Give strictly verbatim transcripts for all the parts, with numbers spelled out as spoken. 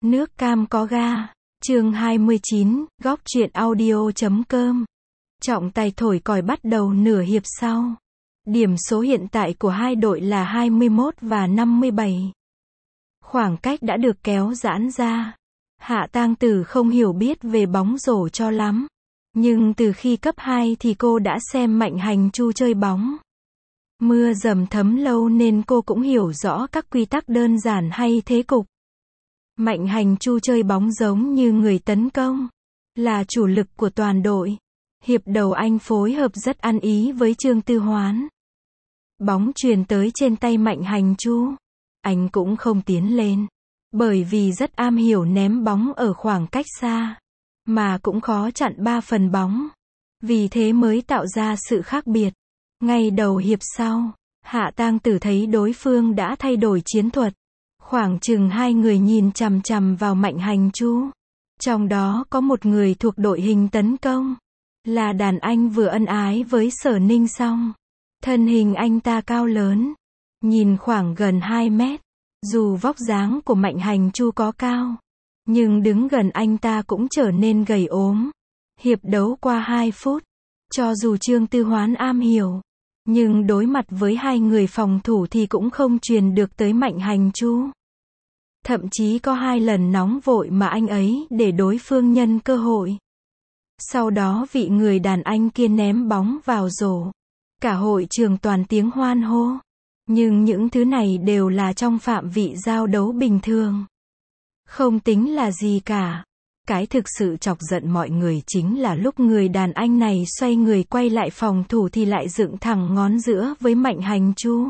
Nước cam có ga. Chương hai mươi chín, góc truyện audio chấm com. Trọng tài thổi còi bắt đầu nửa hiệp sau. Điểm số hiện tại của hai đội là hai mươi mốt và năm mươi bảy. Khoảng cách đã được kéo giãn ra. Hạ Tang Tử không hiểu biết về bóng rổ cho lắm. Nhưng từ khi cấp hai thì cô đã xem Mạnh Hành Chu chơi bóng. Mưa dầm thấm lâu nên cô cũng hiểu rõ các quy tắc đơn giản hay thế cục. Mạnh Hành Chu chơi bóng giống như người tấn công, là chủ lực của toàn đội. Hiệp đầu anh phối hợp rất ăn ý với Trương Tư Hoán. Bóng truyền tới trên tay Mạnh Hành Chu. Anh cũng không tiến lên, bởi vì rất am hiểu ném bóng ở khoảng cách xa, mà cũng khó chặn ba phần bóng. Vì thế mới tạo ra sự khác biệt. Ngay đầu hiệp sau, Hạ Tang Tử thấy đối phương đã thay đổi chiến thuật. Khoảng chừng hai người nhìn chằm chằm vào Mạnh Hành Chu. Trong đó có một người thuộc đội hình tấn công, là đàn anh vừa ân ái với Sở Ninh Song. Thân hình anh ta cao lớn, nhìn khoảng gần hai mét. Dù vóc dáng của Mạnh Hành Chu có cao, nhưng đứng gần anh ta cũng trở nên gầy ốm. Hiệp đấu qua hai phút, cho dù Trương Tư Hoán am hiểu, nhưng đối mặt với hai người phòng thủ thì cũng không truyền được tới Mạnh Hành Chu. Thậm chí có hai lần nóng vội mà anh ấy để đối phương nhân cơ hội. Sau đó vị người đàn anh kia ném bóng vào rổ. Cả hội trường toàn tiếng hoan hô. Nhưng những thứ này đều là trong phạm vị giao đấu bình thường. Không tính là gì cả. Cái thực sự chọc giận mọi người chính là lúc người đàn anh này xoay người quay lại phòng thủ thì lại dựng thẳng ngón giữa với Mạnh Hành Chu.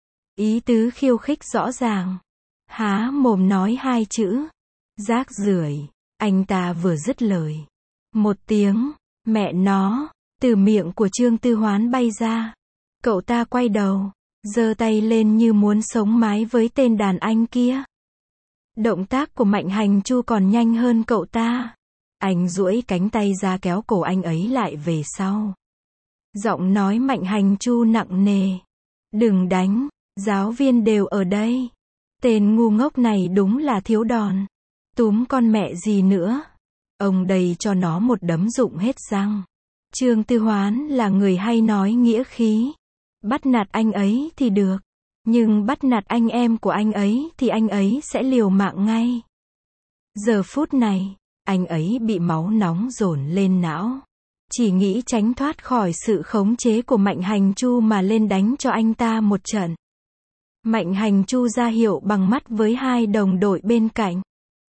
Ý tứ khiêu khích rõ ràng. Há mồm nói hai chữ. Rác rưởi. Anh ta vừa dứt lời. Một tiếng, mẹ nó, từ miệng của Trương Tư Hoán bay ra. Cậu ta quay đầu, giơ tay lên như muốn sống mái với tên đàn anh kia. Động tác của Mạnh Hành Chu còn nhanh hơn cậu ta. Anh duỗi cánh tay ra kéo cổ anh ấy lại về sau. Giọng nói Mạnh Hành Chu nặng nề. Đừng đánh, giáo viên đều ở đây. Tên ngu ngốc này đúng là thiếu đòn. Túm con mẹ gì nữa. Ông đây cho nó một đấm rụng hết răng. Trương Tư Hoán là người hay nói nghĩa khí. Bắt nạt anh ấy thì được. Nhưng bắt nạt anh em của anh ấy thì anh ấy sẽ liều mạng ngay. Giờ phút này, anh ấy bị máu nóng dồn lên não. Chỉ nghĩ tránh thoát khỏi sự khống chế của Mạnh Hành Chu mà lên đánh cho anh ta một trận. Mạnh Hành Chu ra hiệu bằng mắt với hai đồng đội bên cạnh.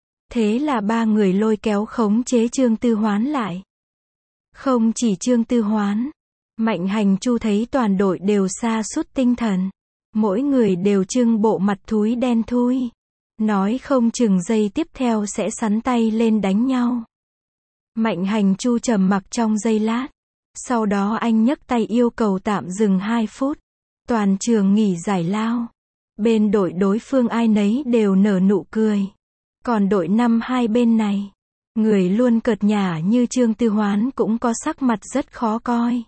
Thế là ba người lôi kéo khống chế Trương Tư Hoán lại. Không chỉ Trương Tư Hoán, Mạnh Hành Chu thấy toàn đội đều sa sút tinh thần. Mỗi người đều trưng bộ mặt thúi đen thui. Nói không chừng giây tiếp theo sẽ sắn tay lên đánh nhau. Mạnh Hành Chu trầm mặc trong giây lát. Sau đó anh nhấc tay yêu cầu tạm dừng hai phút. Toàn trường nghỉ giải lao. Bên đội đối phương ai nấy đều nở nụ cười. Còn đội năm hai bên này, người luôn cợt nhả như Trương Tư Hoán cũng có sắc mặt rất khó coi.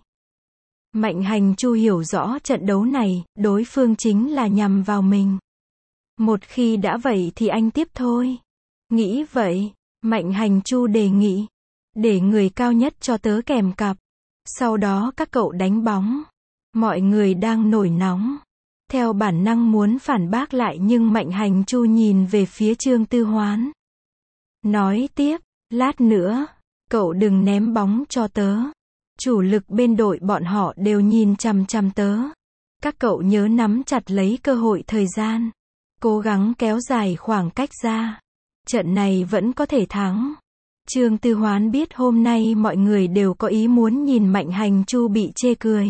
Mạnh Hành Chu hiểu rõ trận đấu này, đối phương chính là nhằm vào mình. Một khi đã vậy thì anh tiếp thôi. Nghĩ vậy, Mạnh Hành Chu đề nghị, để người cao nhất cho tớ kèm cặp. Sau đó các cậu đánh bóng. Mọi người đang nổi nóng. Theo bản năng muốn phản bác lại nhưng Mạnh Hành Chu nhìn về phía Trương Tư Hoán. Nói tiếp, lát nữa, cậu đừng ném bóng cho tớ. Chủ lực bên đội bọn họ đều nhìn chằm chằm tớ. Các cậu nhớ nắm chặt lấy cơ hội thời gian. Cố gắng kéo dài khoảng cách ra. Trận này vẫn có thể thắng. Trương Tư Hoán biết hôm nay mọi người đều có ý muốn nhìn Mạnh Hành Chu bị chê cười.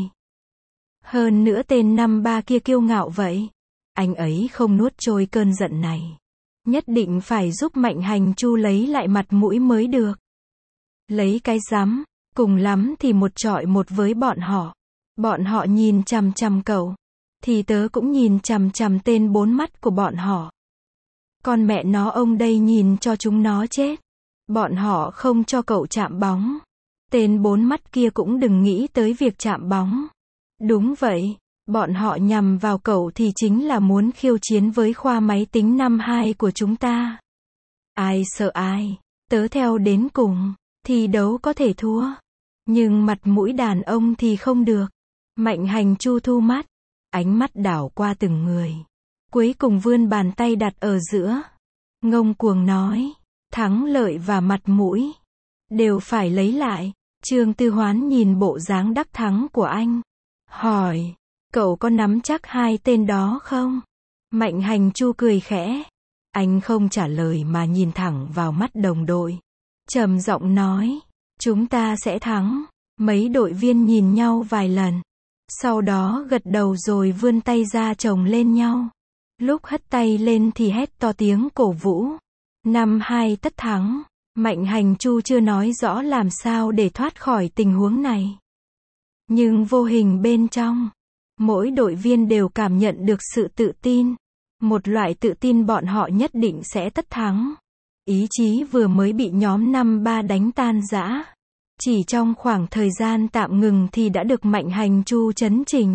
Hơn nữa tên năm ba kia kiêu ngạo vậy. Anh ấy không nuốt trôi cơn giận này. Nhất định phải giúp Mạnh Hành Chu lấy lại mặt mũi mới được. Lấy cái rắm, cùng lắm thì một chọi một với bọn họ. Bọn họ nhìn chằm chằm cậu, thì tớ cũng nhìn chằm chằm tên bốn mắt của bọn họ. Con mẹ nó ông đây nhìn cho chúng nó chết. Bọn họ không cho cậu chạm bóng. Tên bốn mắt kia cũng đừng nghĩ tới việc chạm bóng. Đúng vậy, bọn họ nhằm vào cậu thì chính là muốn khiêu chiến với khoa máy tính năm hai của chúng ta. Ai sợ ai, tớ theo đến cùng, thi đấu có thể thua. Nhưng mặt mũi đàn ông thì không được. Mạnh Hành Chu thu mắt, ánh mắt đảo qua từng người. Cuối cùng vươn bàn tay đặt ở giữa. Ngông cuồng nói, thắng lợi và mặt mũi đều phải lấy lại. Trương Tư Hoán nhìn bộ dáng đắc thắng của anh, hỏi, cậu có nắm chắc hai tên đó không? Mạnh Hành Chu cười khẽ. Anh không trả lời mà nhìn thẳng vào mắt đồng đội. Trầm giọng nói, chúng ta sẽ thắng. Mấy đội viên nhìn nhau vài lần. Sau đó gật đầu rồi vươn tay ra chồng lên nhau. Lúc hất tay lên thì hét to tiếng cổ vũ. Năm hai tất thắng. Mạnh Hành Chu chưa nói rõ làm sao để thoát khỏi tình huống này. Nhưng vô hình bên trong, mỗi đội viên đều cảm nhận được sự tự tin. Một loại tự tin bọn họ nhất định sẽ tất thắng. Ý chí vừa mới bị nhóm năm ba đánh tan rã. Chỉ trong khoảng thời gian tạm ngừng thì đã được Mạnh Hành Chu chấn trình.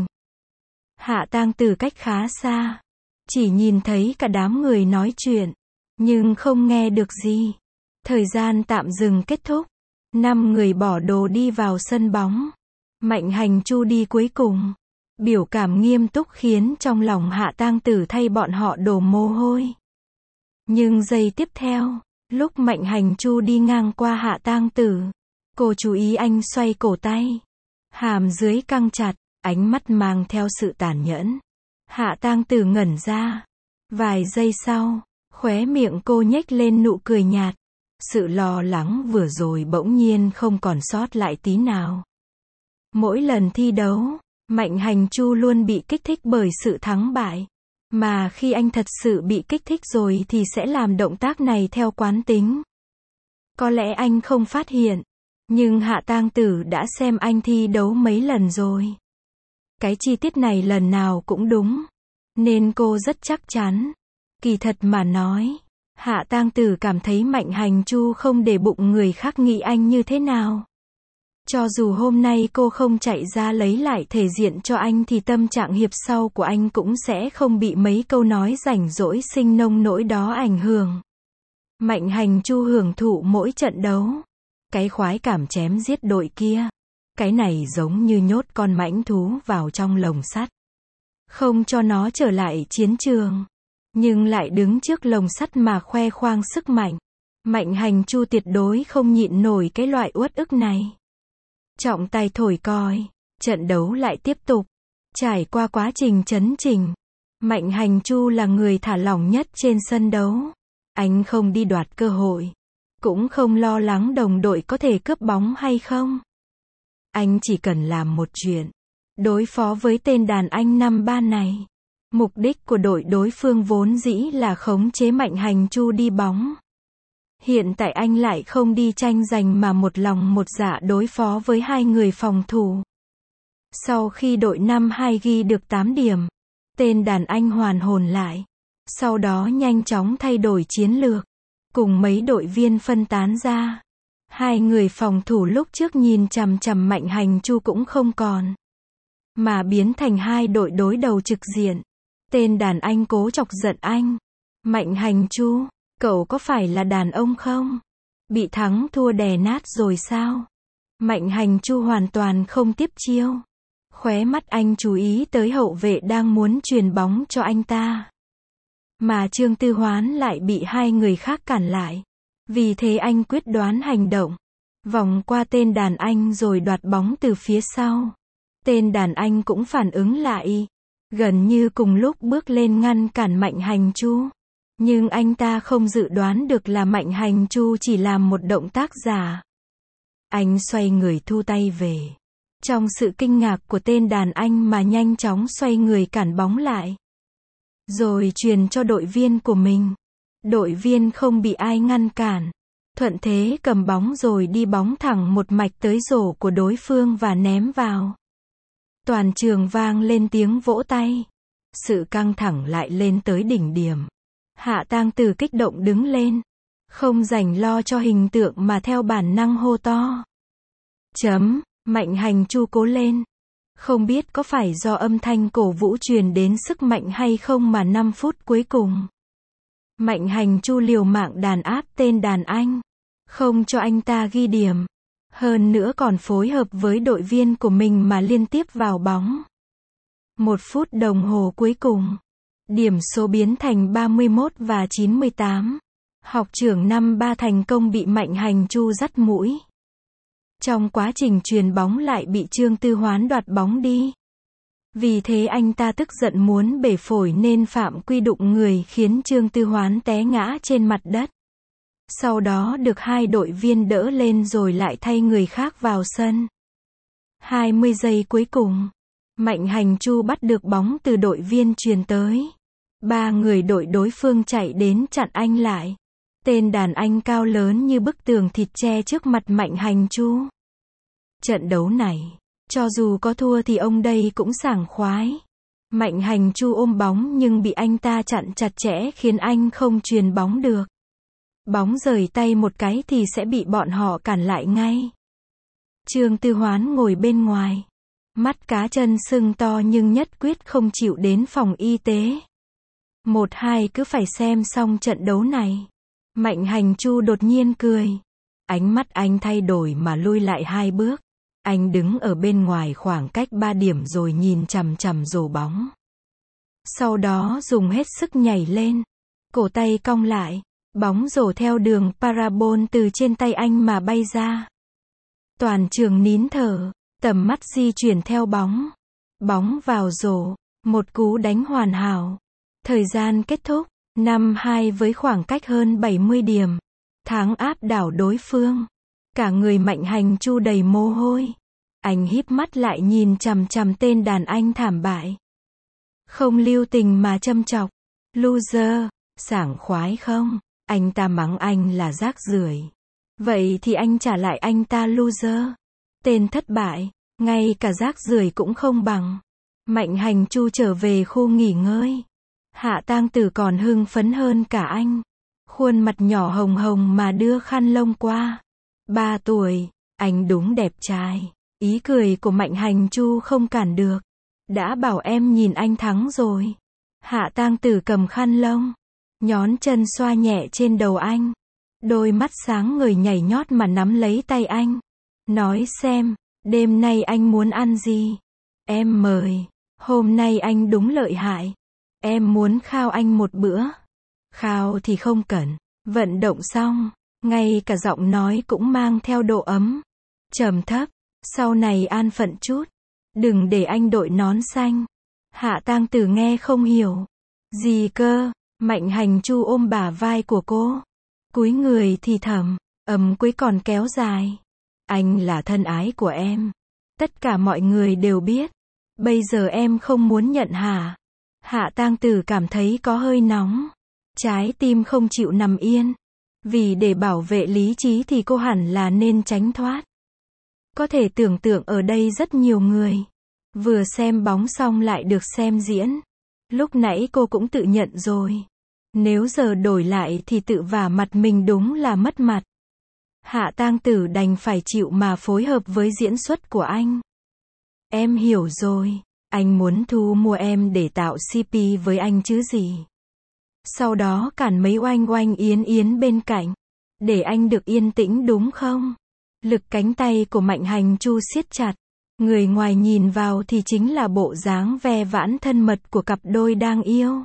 Hạ Tang từ cách khá xa, chỉ nhìn thấy cả đám người nói chuyện, nhưng không nghe được gì. Thời gian tạm dừng kết thúc. Năm người bỏ đồ đi vào sân bóng. Mạnh Hành Chu đi cuối cùng. Biểu cảm nghiêm túc khiến trong lòng Hạ Tang Tử thay bọn họ đổ mồ hôi. Nhưng giây tiếp theo, lúc Mạnh Hành Chu đi ngang qua Hạ Tang Tử, cô chú ý anh xoay cổ tay. Hàm dưới căng chặt, ánh mắt mang theo sự tàn nhẫn. Hạ Tang Tử ngẩn ra. Vài giây sau, khóe miệng cô nhếch lên nụ cười nhạt. Sự lo lắng vừa rồi bỗng nhiên không còn sót lại tí nào. Mỗi lần thi đấu, Mạnh Hành Chu luôn bị kích thích bởi sự thắng bại. Mà khi anh thật sự bị kích thích rồi thì sẽ làm động tác này theo quán tính. Có lẽ anh không phát hiện, nhưng Hạ Tang Tử đã xem anh thi đấu mấy lần rồi. Cái chi tiết này lần nào cũng đúng, nên cô rất chắc chắn. Kỳ thật mà nói, Hạ Tang Tử cảm thấy Mạnh Hành Chu không để bụng người khác nghĩ anh như thế nào. Cho dù hôm nay cô không chạy ra lấy lại thể diện cho anh thì tâm trạng hiệp sau của anh cũng sẽ không bị mấy câu nói rảnh rỗi sinh nông nỗi đó ảnh hưởng. Mạnh Hành Chu hưởng thụ mỗi trận đấu. Cái khoái cảm chém giết đội kia. Cái này giống như nhốt con mãnh thú vào trong lồng sắt. Không cho nó trở lại chiến trường. Nhưng lại đứng trước lồng sắt mà khoe khoang sức mạnh. Mạnh Hành Chu tuyệt đối không nhịn nổi cái loại uất ức này. Trọng tài thổi còi, trận đấu lại tiếp tục. Trải qua quá trình chấn chỉnh, Mạnh Hành Chu là người thả lỏng nhất trên sân đấu. Anh không đi đoạt cơ hội, cũng không lo lắng đồng đội có thể cướp bóng hay không. Anh chỉ cần làm một chuyện, đối phó với tên đàn anh năm ba này. Mục đích của đội đối phương vốn dĩ là khống chế Mạnh Hành Chu đi bóng. Hiện tại anh lại không đi tranh giành mà một lòng một dạ đối phó với hai người phòng thủ. Sau khi đội năm hai ghi được tám điểm, tên đàn anh hoàn hồn lại. Sau đó nhanh chóng thay đổi chiến lược, cùng mấy đội viên phân tán ra. Hai người phòng thủ lúc trước nhìn chằm chằm Mạnh Hành Chu cũng không còn, mà biến thành hai đội đối đầu trực diện. Tên đàn anh cố chọc giận anh. Mạnh Hành Chu, cậu có phải là đàn ông không? Bị thắng thua đè nát rồi sao? Mạnh Hành Chu hoàn toàn không tiếp chiêu. Khóe mắt anh chú ý tới hậu vệ đang muốn chuyền bóng cho anh ta. Mà Trương Tư Hoán lại bị hai người khác cản lại. Vì thế anh quyết đoán hành động. Vòng qua tên đàn anh rồi đoạt bóng từ phía sau. Tên đàn anh cũng phản ứng lại. Gần như cùng lúc bước lên ngăn cản Mạnh Hành Chu. Nhưng anh ta không dự đoán được là Mạnh Hành Chu chỉ làm một động tác giả. Anh xoay người thu tay về. Trong sự kinh ngạc của tên đàn anh mà nhanh chóng xoay người cản bóng lại. Rồi truyền cho đội viên của mình. Đội viên không bị ai ngăn cản. Thuận thế cầm bóng rồi đi bóng thẳng một mạch tới rổ của đối phương và ném vào. Toàn trường vang lên tiếng vỗ tay. Sự căng thẳng lại lên tới đỉnh điểm. Hạ Tang Tử kích động đứng lên. Không rảnh lo cho hình tượng mà theo bản năng hô to. Chấm, Mạnh Hành Chu cố lên. Không biết có phải do âm thanh cổ vũ truyền đến sức mạnh hay không mà năm phút cuối cùng. Mạnh Hành Chu liều mạng đàn áp tên đàn anh, không cho anh ta ghi điểm. Hơn nữa còn phối hợp với đội viên của mình mà liên tiếp vào bóng. Một phút đồng hồ cuối cùng, điểm số biến thành ba mươi mốt và chín mươi tám. Học trưởng năm ba thành công bị Mạnh Hành Chu dắt mũi. Trong quá trình chuyền bóng lại bị Trương Tư Hoán đoạt bóng đi. Vì thế anh ta tức giận muốn bể phổi nên phạm quy đụng người khiến Trương Tư Hoán té ngã trên mặt đất. Sau đó được hai đội viên đỡ lên rồi lại thay người khác vào sân. hai mươi giây cuối cùng, Mạnh Hành Chu bắt được bóng từ đội viên chuyền tới. Ba người đội đối phương chạy đến chặn anh lại. Tên đàn anh cao lớn như bức tường thịt che trước mặt Mạnh Hành Chu. Trận đấu này, cho dù có thua thì ông đây cũng sảng khoái. Mạnh Hành Chu ôm bóng nhưng bị anh ta chặn chặt chẽ khiến anh không chuyền bóng được. Bóng rời tay một cái thì sẽ bị bọn họ cản lại ngay. Trương Tư Hoán ngồi bên ngoài. Mắt cá chân sưng to nhưng nhất quyết không chịu đến phòng y tế. Một hai cứ phải xem xong trận đấu này. Mạnh Hành Chu đột nhiên cười. Ánh mắt anh thay đổi mà lui lại hai bước. Anh đứng ở bên ngoài khoảng cách ba điểm rồi nhìn chằm chằm rổ bóng. Sau đó dùng hết sức nhảy lên. Cổ tay cong lại. Bóng rổ theo đường parabol từ trên tay anh mà bay ra. Toàn trường nín thở. Tầm mắt di chuyển theo bóng. Bóng vào rổ. Một cú đánh hoàn hảo. Thời gian kết thúc. năm hai với khoảng cách hơn bảy mươi điểm. Thắng áp đảo đối phương. Cả người Mạnh Hành Chu đầy mồ hôi. Anh híp mắt lại nhìn chằm chằm tên đàn anh thảm bại. Không lưu tình mà châm chọc. Loser, sảng khoái không? Anh ta mắng anh là rác rưởi. Vậy thì anh trả lại anh ta loser. Tên thất bại, ngay cả rác rưởi cũng không bằng. Mạnh Hành Chu trở về khu nghỉ ngơi. Hạ Tang Tử còn hưng phấn hơn cả anh. Khuôn mặt nhỏ hồng hồng mà đưa khăn lông qua. Ba tuổi, anh đúng đẹp trai. Ý cười của Mạnh Hành Chu không cản được. Đã bảo em nhìn anh thắng rồi. Hạ Tang Tử cầm khăn lông. Nhón chân xoa nhẹ trên đầu anh. Đôi mắt sáng ngời nhảy nhót mà nắm lấy tay anh. Nói xem, đêm nay anh muốn ăn gì? Em mời. Hôm nay anh đúng lợi hại. Em muốn khao anh một bữa. Khao thì không cần. Vận động xong, ngay cả giọng nói cũng mang theo độ ấm. Trầm thấp. Sau này an phận chút. Đừng để anh đội nón xanh. Hạ Tang Tử nghe không hiểu. Gì cơ? Mạnh Hành Chu ôm bả vai của cô. Cúi người thì thầm. Ấm cuối còn kéo dài. Anh là thân ái của em. Tất cả mọi người đều biết. Bây giờ em không muốn nhận hả? Hạ Tang Tử cảm thấy có hơi nóng. Trái tim không chịu nằm yên. Vì để bảo vệ lý trí thì cô hẳn là nên tránh thoát. Có thể tưởng tượng ở đây rất nhiều người. Vừa xem bóng xong lại được xem diễn. Lúc nãy cô cũng tự nhận rồi. Nếu giờ đổi lại thì tự vả mặt mình đúng là mất mặt. Hạ Tang Tử đành phải chịu mà phối hợp với diễn xuất của anh. Em hiểu rồi. Anh muốn thu mua em để tạo xê pê với anh chứ gì. Sau đó cản mấy oanh oanh yến yến bên cạnh. Để anh được yên tĩnh đúng không? Lực cánh tay của Mạnh Hành Chu siết chặt. Người ngoài nhìn vào thì chính là bộ dáng ve vãn thân mật của cặp đôi đang yêu.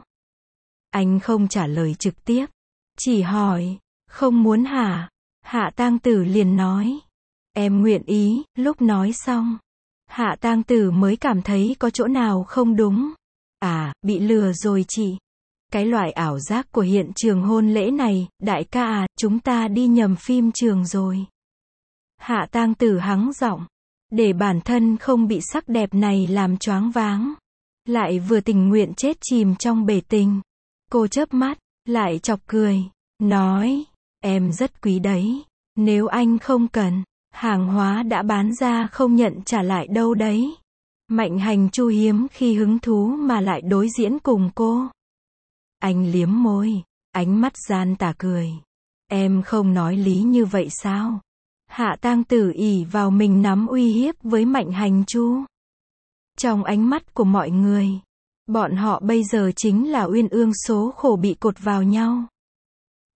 Anh không trả lời trực tiếp. Chỉ hỏi, không muốn hả? Hạ Tang Tử liền nói. Em nguyện ý. Lúc nói xong, Hạ Tang Tử mới cảm thấy có chỗ nào không đúng. À, bị lừa rồi chị. Cái loại ảo giác của hiện trường hôn lễ này, đại ca à, chúng ta đi nhầm phim trường rồi. Hạ Tang Tử hắng giọng. Để bản thân không bị sắc đẹp này làm choáng váng. Lại vừa tình nguyện chết chìm trong bể tình. Cô chớp mắt, lại chọc cười. Nói, em rất quý đấy. Nếu anh không cần, hàng hóa đã bán ra không nhận trả lại đâu đấy. Mạnh Hành Chu hiếm khi hứng thú mà lại đối diễn cùng cô. Anh liếm môi, ánh mắt gian tà cười. Em không nói lý như vậy sao? Hạ Tang Tử ỷ vào mình nắm uy hiếp với Mạnh Hành Chu. Trong ánh mắt của mọi người, bọn họ bây giờ chính là uyên ương số khổ bị cột vào nhau.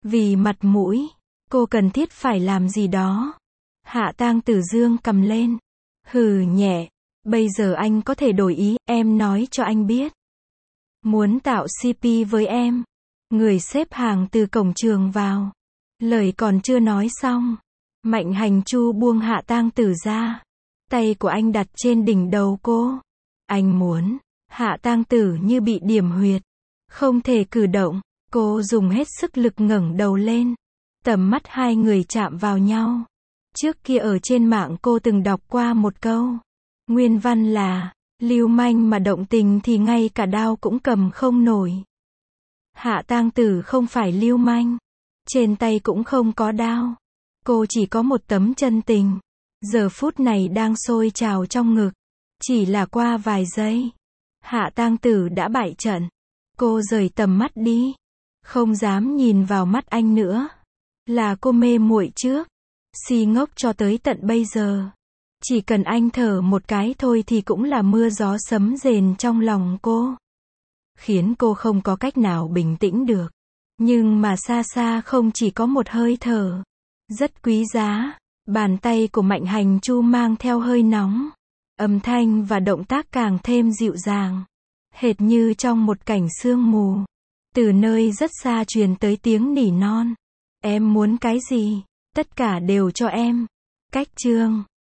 Vì mặt mũi, cô cần thiết phải làm gì đó. Hạ Tang Tử dương cầm lên. Hừ nhẹ. Bây giờ anh có thể đổi ý, em nói cho anh biết. Muốn tạo xê pê với em. Người xếp hàng từ cổng trường vào. Lời còn chưa nói xong. Mạnh Hành Chu buông Hạ Tang Tử ra. Tay của anh đặt trên đỉnh đầu cô. Anh muốn. Hạ Tang Tử như bị điểm huyệt. Không thể cử động. Cô dùng hết sức lực ngẩng đầu lên. Tầm mắt hai người chạm vào nhau. Trước kia ở trên mạng cô từng đọc qua một câu. Nguyên văn là, lưu manh mà động tình thì ngay cả đao cũng cầm không nổi. Hạ Tang Tử không phải lưu manh. Trên tay cũng không có đao. Cô chỉ có một tấm chân tình. Giờ phút này đang sôi trào trong ngực. Chỉ là qua vài giây. Hạ Tang Tử đã bại trận. Cô rời tầm mắt đi. Không dám nhìn vào mắt anh nữa. Là cô mê muội trước. Si ngốc cho tới tận bây giờ. Chỉ cần anh thở một cái thôi thì cũng là mưa gió sấm rền trong lòng cô. Khiến cô không có cách nào bình tĩnh được. Nhưng mà xa xa không chỉ có một hơi thở. Rất quý giá. Bàn tay của Mạnh Hành Chu mang theo hơi nóng. Âm thanh và động tác càng thêm dịu dàng. Hệt như trong một cảnh sương mù. Từ nơi rất xa truyền tới tiếng nỉ non. Em muốn cái gì? Tất cả đều cho em. Cách chương